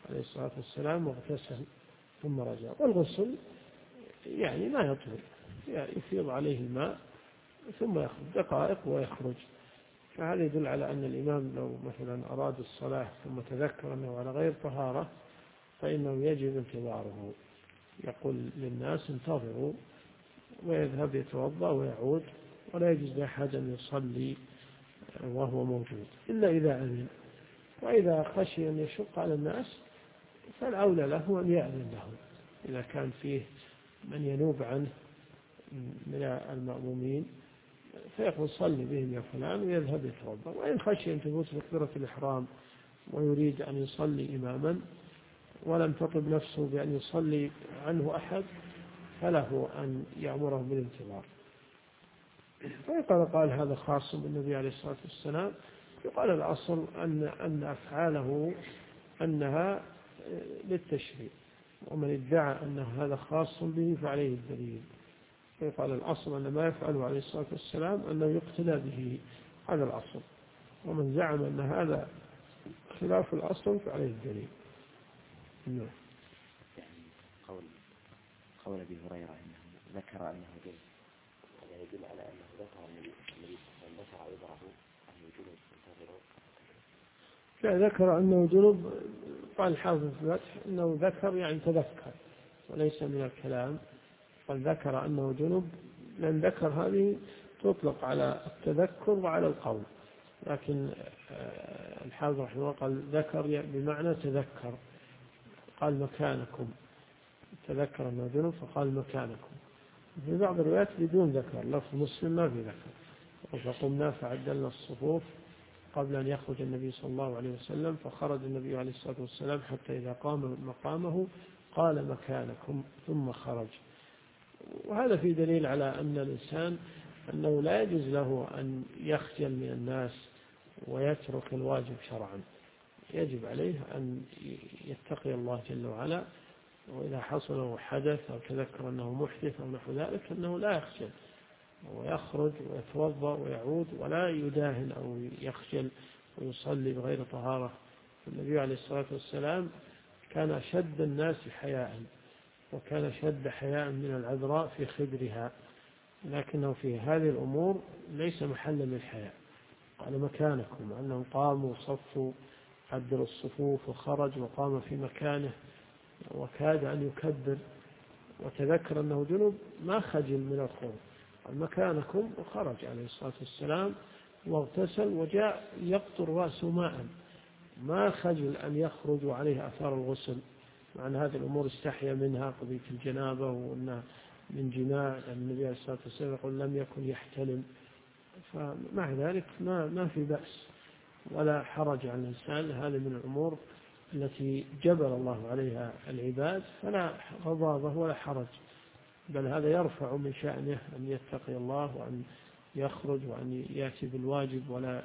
A: عليه الصلاة والسلام واغتسل ثم رجع. والغسل يعني ما يطول، يعني يفيض عليه الماء ثم يخرج دقائق ويخرج. فهذا يدل على أن الإمام لو مثلا أراد الصلاة ثم تذكر أنه على غير طهارة فإنه يجب انتظاره، يقول للناس انتظروا، ويذهب يتوضأ ويعود، ولا يجوز لأحد أن يصلي وهو موجود إلا إذا أذن. وإذا خشي أن يشق على الناس فالأولى له أن يأذن له إذا كان فيه من ينوب عنه من المأمومين، فيقول صلي بهم يا فلان ويذهب يتوضأ. وإن خشي أن تفوت تكبيرة الإحرام ويريد أن يصلي إماما ولم تطب نفسه بأن يصلي عنه أحد فله أن يأمره بالانتظار. فيقال هذا خاص بالنبي عليه الصلاة والسلام. يقال الأصل أن أفعاله أنها للتشريع، ومن ادعى أن هذا خاص به فعليه الدليل. فيقال الأصل أن ما يفعله عليه الصلاة والسلام أنه يقتدى به، هذا الأصل. ومن زعم أن هذا خلاف الأصل فعليه الدليل.
B: يعني قول أبي هريرة أنه ذكر أنه جنب، يعني يدل على أنه ذكر النبي ذكر عبره أنه جنب ينتظره.
A: لا، ذكر أنه جنب. قال الحافظ في الفتح أنه ذكر يعني تذكر وليس من الكلام. قال ذكر أنه جنب، لأن ذكر هذه تطلق على التذكر وعلى القول، لكن الحافظ رحمه الله قال ذكر بمعنى تذكر. قال مكانكم، تذكر أنه جنب فقال مكانكم. في بعض الروايات بدون ذكر، لفظ مسلم ما في ذكر. فقمنا فعدلنا الصفوف قبل أن يخرج النبي صلى الله عليه وسلم، فخرج النبي عليه الصلاة والسلام حتى إذا قام مقامه قال مكانكم ثم خرج. وهذا في دليل على أن الإنسان أنه لا يجوز له أن يخجل من الناس ويترك الواجب شرعا. يجب عليه أن يتقي الله جل وعلا، وإذا حصل له حدث أو تذكر أنه محدث أو نحو ذلك أنه لا يخجل ويخرج ويتوضأ ويعود، ولا يداهن أو يخجل ويصلي بغير طهارة. النبي عليه الصلاة والسلام كان أشد الناس حياء، وكان شد حياء من العذراء في خدرها، لكنه في هذه الأمور ليس محلا للحياء. قال مكانكم، أنهم قاموا وصفوا عدلوا الصفوف وخرج وقام في مكانه وكاد أن يكبر وتذكر أنه جنب، ما خجل من الخروج. قال مكانكم وخرج عليه الصلاة والسلام واغتسل وجاء يقطر رأسه ماء، ما خجل أن يخرج وعليه أثار الغسل. مع أن هذه الأمور استحيا منها قضية الجنابة وأنها من جماع، لأن النبي عليه الصلاة والسلام يقول لم يكن يحتلم. فمع ذلك ما في بأس ولا حرج على الإنسان. هذا من الأمور التي جبل الله عليها العباد، فلا غضاضة ولا حرج، بل هذا يرفع من شأنه أن يتقي الله وأن يخرج وأن يأتي بالواجب ولا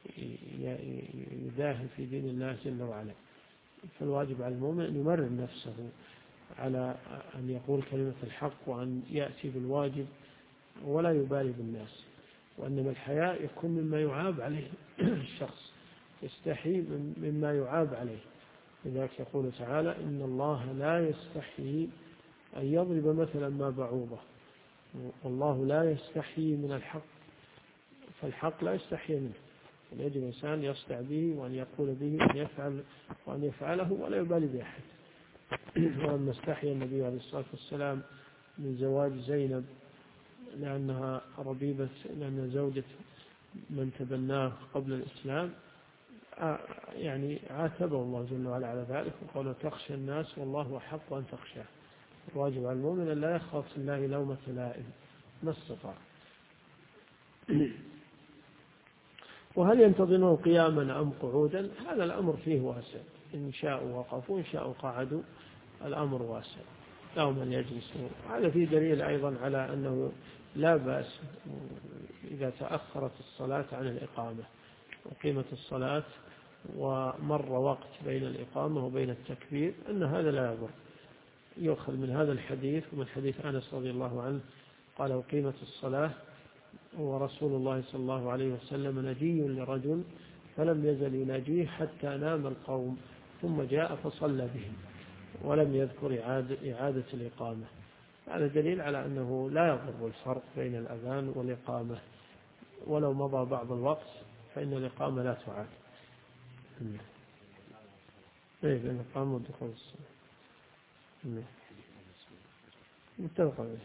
A: يداهن في دين الله جل وعلا. فالواجب على المؤمن أن يمرن نفسه على أن يقول كلمة الحق وأن يأتي بالواجب ولا يبالي بالناس. وإنما الحياء يكون مما يعاب عليه الشخص، يستحي مما يعاب عليه. لذلك يقول تعالى إن الله لا يستحي أن يضرب مثلا ما بعوضة، والله لا يستحي من الحق، فالحق لا يستحي منه. يجب الإنسان يصدع به وأن يقول به وأن يفعله ولا يبالي بأحد. ولما استحي النبي عليه الصلاة والسلام من زواج زينب لأنها ربيبة، لأن زوجة من تبناه قبل الإسلام، يعني عاتبه الله جل وعلا على ذلك وقال تخشى الناس والله أحق أن تخشاه. الواجب على المؤمن أن لا يخاف في الله لومة لائم ما استطاع. وهل ينتظرون قياما أم قعودا؟ هذا الأمر فيه واسع، إن شاءوا وقفوا إن شاءوا قعدوا، الأمر واسع لهم أن يجلسوا. هذا فيه دليل أيضا على أنه لا بأس إذا تأخرت الصلاة عن الإقامة وقيمة الصلاة ومر وقت بين الإقامة وبين التكبير، أن هذا لا يضر. يؤخذ من هذا الحديث ومن حديث أنس رضي الله عنه قال وقيمة الصلاة ورسول الله صلى الله عليه وسلم نجي لرجل فلم يزل يناجيه حتى نام القوم ثم جاء فصلى بهم ولم يذكر إعادة الإقامة. هذا دليل على أنه لا يضر الفرق بين الأذان والإقامة، ولو مضى بعض الوقت فإن الإقامة لا تعاد. بين الإقامة والدخول الصلاة متفق عليه.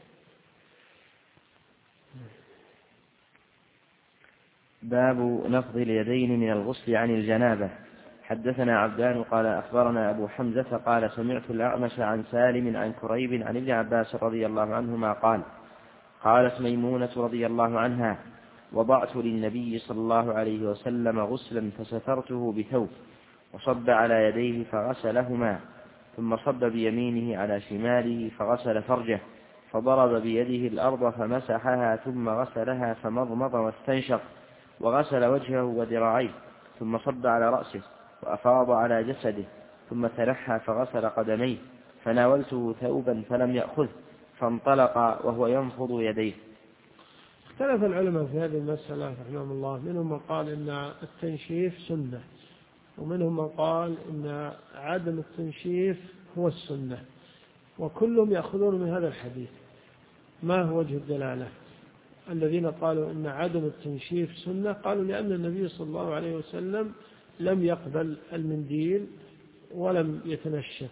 B: باب نفض اليدين من الغسل عن الجنابة. حدثنا عبدان قال أخبرنا أبو حمزة قال سمعت الأعمش عن سالم عن كريب عن ابن عباس رضي الله عنهما قال قالت ميمونة رضي الله عنها وضعت للنبي صلى الله عليه وسلم غسلا فسترته بثوب وصب على يديه فغسلهما ثم صب بيمينه على شماله فغسل فرجه فضرب بيده الأرض فمسحها ثم غسلها فمضمض واستنشق وغسل وجهه وذراعيه ثم صب على رأسه وأفاض على جسده ثم تنحى فغسل قدميه فناولته ثوبا فلم يأخذه فانطلق وهو ينفض يديه.
A: اختلف العلماء في هذه المسألة رحمهم الله، منهم من قال إن التنشيف سنة، ومنهم من قال إن عدم التنشيف هو السنة، وكلهم يأخذون من هذا الحديث. ما هو وجه الدلالة؟ الذين قالوا إن عدم التنشيف سنة قالوا لأن النبي صلى الله عليه وسلم لم يقبل المنديل ولم يتنشف،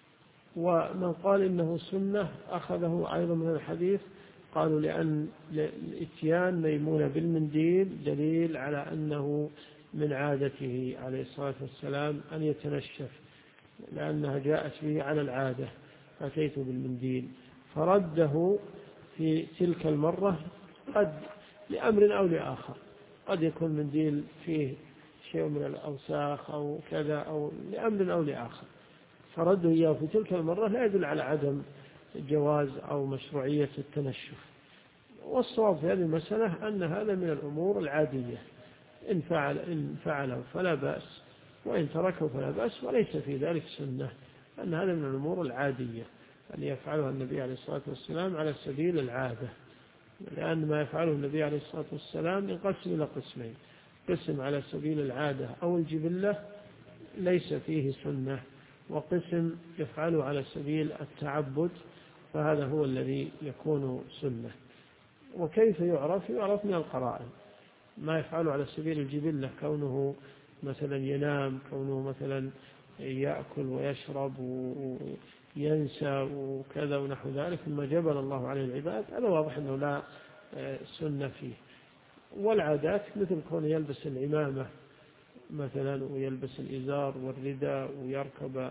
A: ومن قال إنه سنة أخذه أيضا من الحديث، قالوا لأن الإتيان ميمونة بالمنديل دليل على أنه من عادته عليه الصلاة والسلام أن يتنشف، لأنها جاءت به على العادة، أتيت بالمنديل فرده في تلك المرة، قد لأمر أو لآخر، قد يكون منديل فيه شيء من الأوساخ أو كذا أو لأمر أو لآخر، فرده إياه في تلك المرة لا يدل على عدم جواز أو مشروعية التنشف. والصواب في هذه المسألة أن هذا من الأمور العادية، إن فعله فلا بأس، وإن تركه فلا بأس، وليس في ذلك سنة، أن هذا من الأمور العادية أن يفعلها النبي عليه الصلاة والسلام على سبيل العادة، لأن ما يفعله النبي عليه الصلاة والسلام ينقسم إلى قسمين: قسم على سبيل العادة أو الجبلة ليس فيه سنة، وقسم يفعله على سبيل التعبد، فهذا هو الذي يكون سنة. وكيف يعرف؟ يعرف من القرائن. ما يفعله على سبيل الجبلة كونه مثلا ينام، كونه مثلا يأكل ويشرب وينسى وكذا ونحو ذلك مما جبل الله عليه العباد، هذا واضح أنه لا سنة فيه. والعادات مثل كونه يلبس العمامة مثلا ويلبس الإزار والرداء ويركب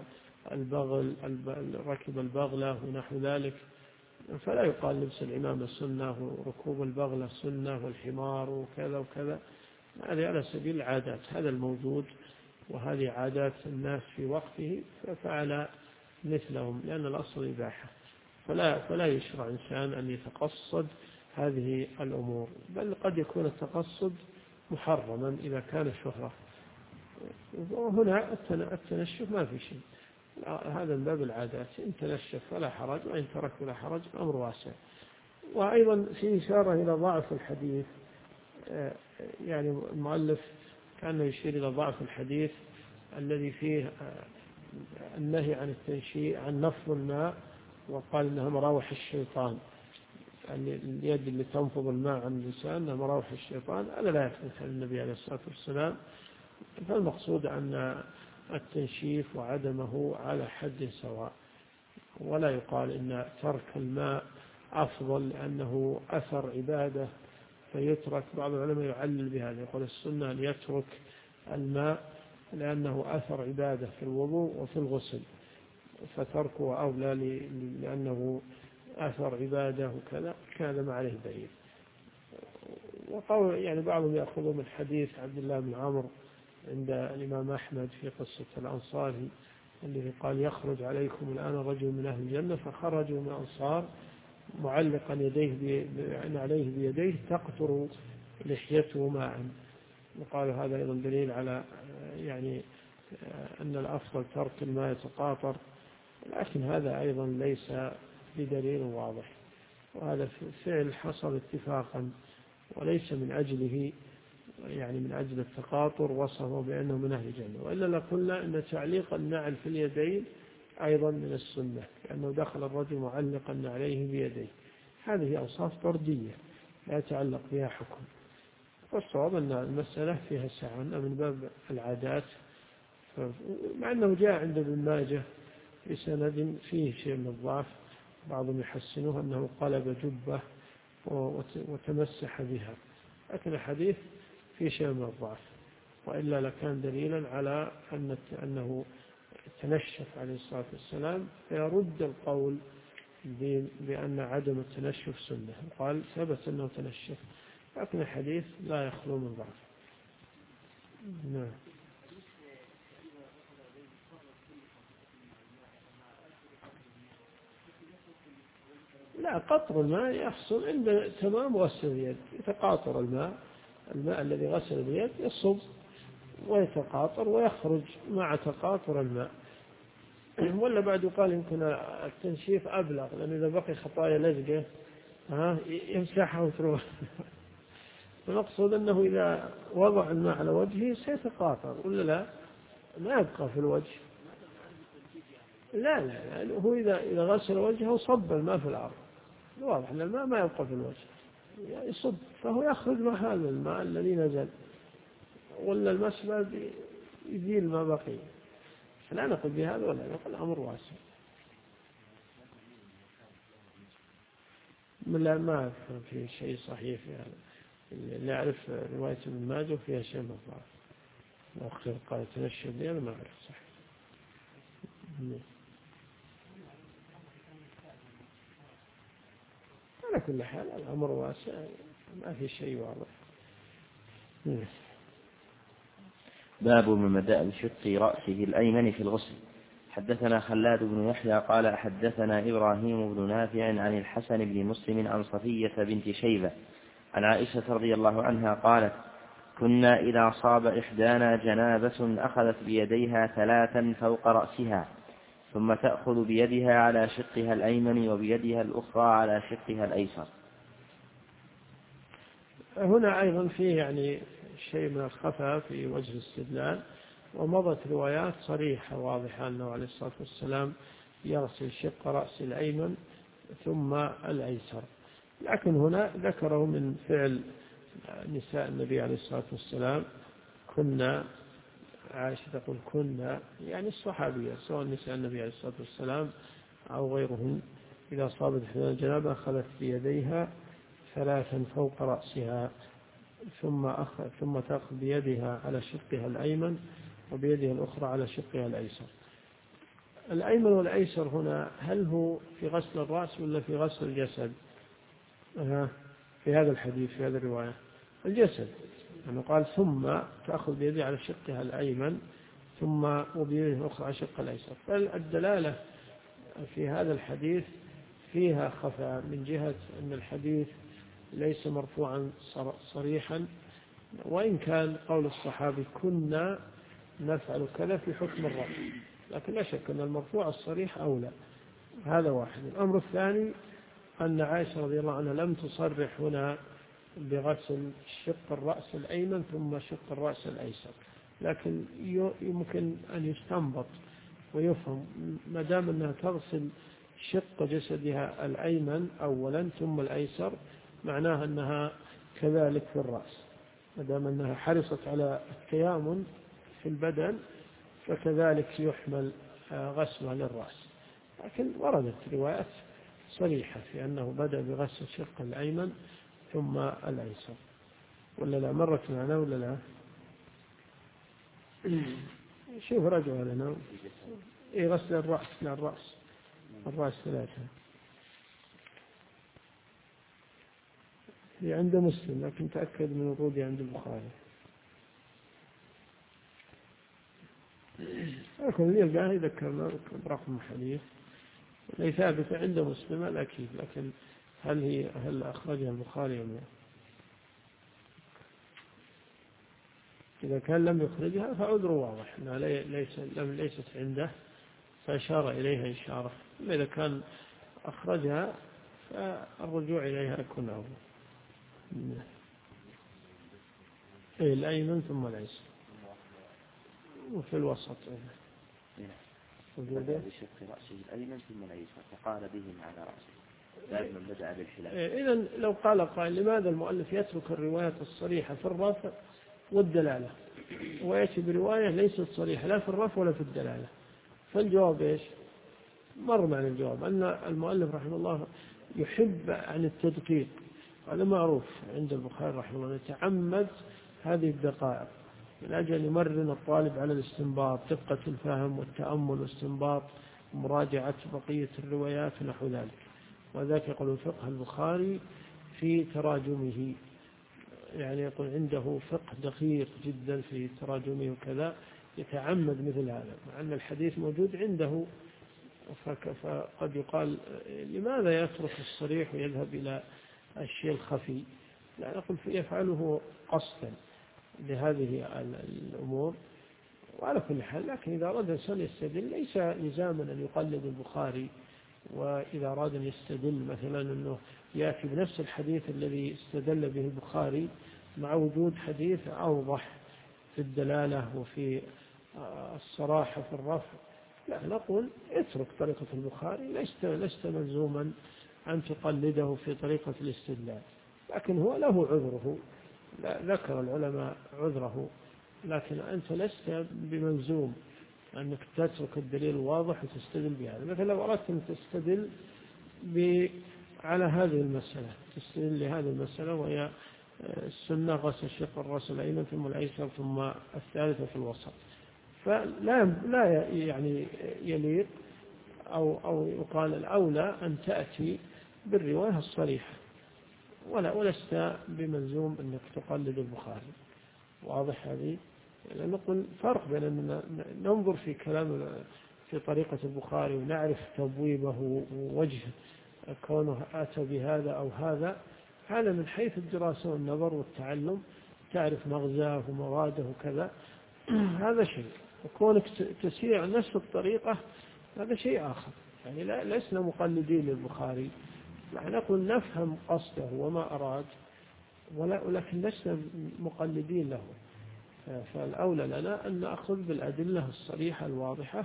A: ركب البغلة ونحو ذلك، فلا يقال لبس العمامة سنة وركوب البغلة سنة والحمار وكذا وكذا، هذه على سبيل العادات، هذا الموجود وهذه عادات الناس في وقته ففعل مثلهم، لأن الأصل إباحة، فلا يشرع إنسان أن يتقصد هذه الأمور، بل قد يكون التقصد محرما إذا كان شهرة. وهنا التنشف ما في شيء، هذا من باب العادات، إن تنشف فلا حرج، وإن ترك فلا حرج، الأمر واسع. وأيضا في إشارة إلى ضعف الحديث، يعني المؤلف كان يشير إلى ضعف الحديث الذي فيه النهي عن التنشيء عن نفض الماء، وقال إنها مراوح الشيطان، يعني اليد اللي تنفض الماء عن اللسان إنها مراوح الشيطان، هذا لا يثبت عن النبي عليه الصلاة والسلام. فالمقصود أن التنشيف وعدمه على حد سواء، ولا يقال إن ترك الماء أفضل لأنه أثر عبادة فيترك. بعض العلماء يعلل بهذا، يقول السنة أن يترك الماء لأنه أثر عبادة في الوضوء وفي الغسل، فتركه أولى لأنه أثر عبادة وكذا، كان ما عليه دليل. وقول يعني بعضهم يأخذوا من حديث عبد الله بن عمرو عند الإمام أحمد في قصة الأنصاري الذي قال يخرج عليكم الآن رجل من أهل الجنة، فخرجوا من الأنصار معلقا يديه عليه بيديه تقطر لحيته ماء، وقال هذا أيضا دليل على يعني أن الأفضل ترك الماء يتقاطر، لكن هذا أيضا ليس بدليل واضح، وهذا فعل حصل اتفاقا وليس من أجله يعني من أجل التقاطر وصفه بأنه من أهل الجنة، وإلا لقلنا أن تعليق النعل في اليدين أيضا من السنة، لأنه دخل الرجل معلقا عليه بيديه. هذه أوصاف طردية لا يتعلق بها حكم، والصواب أن المسألة فيها سعة من باب العادات، مع أنه جاء عند ابن ماجه في سند فيه شيء من الضعف، بعضهم يحسنه أنه قلب جبة وتمسح بها، لكن الحديث فيه شيء من الضعف، وإلا لكان دليلا على أنه تنشف عليه الصلاة والسلام، فيرد القول بأن عدم التنشف سنة، قال ثبت أنه تنشف، لكن الحديث لا يخلو من ضعف. نعم. لا، قطر الماء يحصل عند تمام غسل اليد، يتقاطر الماء الذي غسل اليد يصب ويتقاطر ويخرج مع تقاطر الماء. ولا بعد يقال يمكن التنشيف أبلغ، لأن إذا بقي خطايا لزقة يمسحها وتروح. المقصود أنه إذا وضع الماء على وجهه سيتقاطر ولا لا، ما يبقى في الوجه. لا لا لا، هو إذا غسل وجهه صب الماء في الأرض، واضح أن الماء ما يبقى في الوجه، يصب فهو يخرج مع هذا الماء الذي نزل، ولا المسبب يزيل ما بقي. فلا نقول بهذا ولا نقول أمر واسع. لا، ما في شيء صحيح في هذا، اللي أعرف رواية ابن ماجه فيها شيء من الضعف، وأخير قال تنشف لي أنا ما أعرف صح. على كل حال الأمر واسع، ما في شيء واضح.
B: باب من مدى شق رأسه الأيمن في الغسل. حدثنا خلاد بن يحيى قال حدثنا إبراهيم بن نافع عن الحسن بن مسلم عن صفية بنت شيبة عن عائشة رضي الله عنها قالت كنا إذا صاب إحدانا جنابة أخذت بيديها 3 فوق رأسها، ثم تأخذ بيدها على شقها الأيمن وبيدها الأخرى على شقها الأيسر.
A: هنا أيضا فيه يعني شيء من الخفاء في وجه الاستدلال، ومضت روايات صريحة واضحة أنه عليه الصلاة والسلام يغسل شق رأس الأيمن ثم الأيسر، لكن هنا ذكره من فعل نساء النبي عليه الصلاة والسلام. كنا، عائشة تقول كنا يعني الصحابية سواء نساء النبي عليه الصلاة والسلام أو غيرهن، إذا صابت إحدانا الجنابة أخذت بيديها 3 فوق رأسها، ثم تأخذ بيدها على شقها الأيمن وبيدها الأخرى على شقها الأيسر. الأيمن والأيسر هنا هل هو في غسل الرأس ولا في غسل الجسد؟ في هذا الحديث في هذه الرواية الجسد، يعني قال ثم تأخذ بيدها على شقها الأيمن ثم وبيدها الأخرى على شقها الأيسر. فالدلالة في هذا الحديث فيها خفاء من جهة أن الحديث ليس مرفوعا صريحا، وإن كان قول الصحابي كنا نفعل كذا في حكم الرفع، لكن لا شك أن المرفوع الصريح أولى. هذا واحد. الأمر الثاني أن عائشة رضي الله عنها لم تصرح هنا بغسل شق الرأس الأيمن ثم شق الرأس الأيسر، لكن يمكن أن يستنبط ويفهم ما دام أنها تغسل شق جسدها الأيمن أولا ثم الأيسر، معناها أنها كذلك في الرأس، ما دام أنها حرصت على التيامن في البدن فكذلك يحمل غسلها للرأس. لكن وردت روايات صريحة في أنه بدأ بغسل الشق الأيمن ثم الأيسر، ولا لا؟ مرت معنا ولا لا؟ شوف رجع لنا غسل الرأس، لا الرأس 3 هي عند مسلم، لكن تأكد من ورودها عند البخاري. لكن اللي ذكرنا رقم الحديث ليس ثابت عند مسلم الأكيد، لكن هل أخرجها البخاري أم لا؟ إذا كان لم يخرجها فعذره واضح أنها ليست عنده فأشار إليها إشارة، إذا كان أخرجها فالرجوع إليها يكون أولى. الأيمن ثم الأيسر وفي الوسط.
B: بدأ بشق رأسه الأيمن ثم الأيسر فقال بهم على رأسه بعد من بدأ بالحلال.
A: إذن لو قال قائل لماذا المؤلف يترك الروايات الصريحة في الرفع والدلالة ويأتي برواية ليست صريحة لا في الرفع ولا في الدلالة؟ فالجواب إيش؟ مر معنا الجواب أن المؤلف رحمه الله يحب عن التدقيق، هذا معروف عند البخاري رحمه الله، يتعمد هذه الدقائق من أجل أن يمرن الطالب على الاستنباط، دقة الفهم والتأمل والاستنباط ومراجعة بقية الروايات ونحو ذلك. وذلك يقول فقه البخاري في تراجمه، يعني يقول عنده فقه دقيق جدا في تراجمه وكذا، يتعمد مثل هذا مع أن الحديث موجود عنده. فقد يقال لماذا يترك الصريح ويذهب إلى الشيء الخفي؟ لا نقول يفعله قصدا لهذه الأمور. وعلى كل حال، لكن إذا أراد الإنسان يستدل ليس لزاما أن يقلد البخاري، وإذا أراد أن يستدل مثلا أنه يأتي بنفس الحديث الذي استدل به البخاري مع وجود حديث أوضح في الدلالة وفي الصراحة في الرفع، لا نقول اترك طريقة البخاري، لست ملزوما أن تقلده في طريقة الاستدلال، لكن هو له عذره، ذكر العلماء عذره، لكن أنت لست بملزوم أنك تترك الدليل الواضح وتستدل بهذا. مثلا لو أردت أن تستدل على هذه المسألة، تستدل لهذه المسألة وهي السنة غسل شق الرأس الأيمن ثم الأيسر ثم الثالثة في الوسط، فلا يعني يليق أو يقال الأولى أن تأتي بالرواية الصريحة، ولست بملزوم أنك تقلد البخاري. واضح هذه؟ نقول فرق بين أن ننظر في كلام في طريقة البخاري ونعرف تبويبه ووجه كونه أتى بهذا أو هذا، هذا من حيث الدراسة والنظر والتعلم، تعرف مغزاه ومراده وكذا، هذا شيء. وكونك تسير نفس الطريقة هذا شيء آخر، يعني لسنا مقلدين للبخاري، نقول نفهم قصده وما أراد، ولكن لسنا مقلدين له. فالأولى لنا أن نأخذ بالأدلة الصريحة الواضحة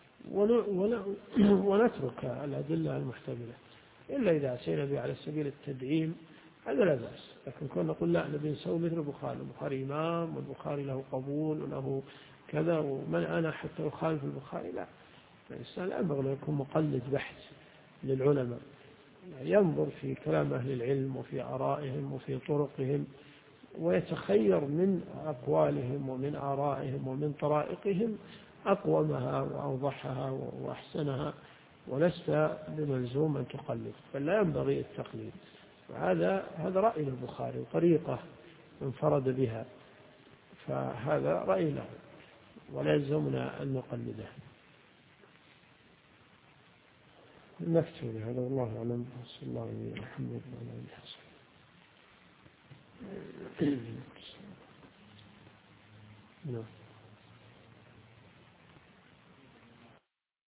A: ونترك الأدلة المحتملة، إلا إذا أتينا به على سبيل التدعيم هذا لا بأس. لكن كنا نقول لا، نبي نسوي مثل البخاري إمام والبخاري له قبول وله كذا، ومن أنا حتى أخالف البخاري؟ لا، الإنسان لا ينبغي أن يكون مقلد بحث للعلماء، ينظر في كلام أهل العلم وفي آرائهم وفي طرقهم، ويتخير من أقوالهم ومن آرائهم ومن طرائقهم أقومها وأوضحها وأحسنها، ولست بملزوم أن تقلد، بل لا ينبغي التقليد. هذا رأي البخاري وطريقة انفرد بها، فهذا رأي له ولا يلزمنا أن نقلده. نكتب هذا والله أعلم. صلى الله عليه وسلم. نعم.